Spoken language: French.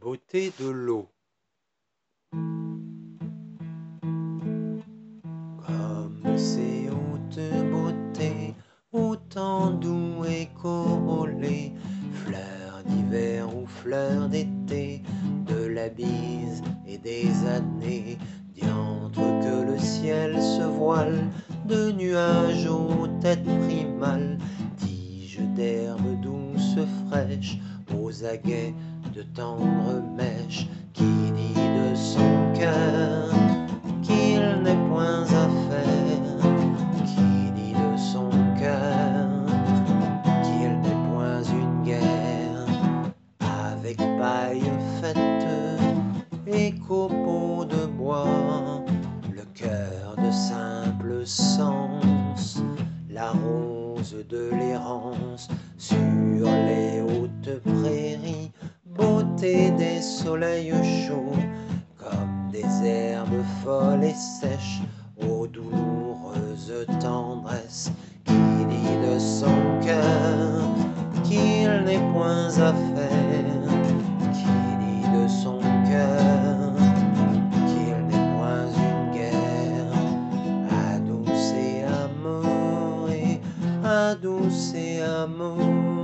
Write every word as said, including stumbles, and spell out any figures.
Beauté de l'eau. Comme ces hautes beautés, autant doux et corolées, fleurs d'hiver ou fleurs d'été, de la bise et des années, diantre que le ciel se voile de nuages aux têtes primales, tiges d'herbes douces fraîches, aux aguets de tendres mèches, qui dit de son cœur qu'il n'est point à faire, qui dit de son cœur qu'il n'est point une guerre, avec paille faite et copeaux de bois, le cœur de simple sens, la rose de l'errance sur les hautes prairies, beauté des soleils chauds, comme des herbes folles et sèches, aux douloureuses tendresses, qui dit de son cœur qu'il n'est point à faire, qui dit de son cœur qu'il n'est point une guerre, adouce et amour, adouce et amour.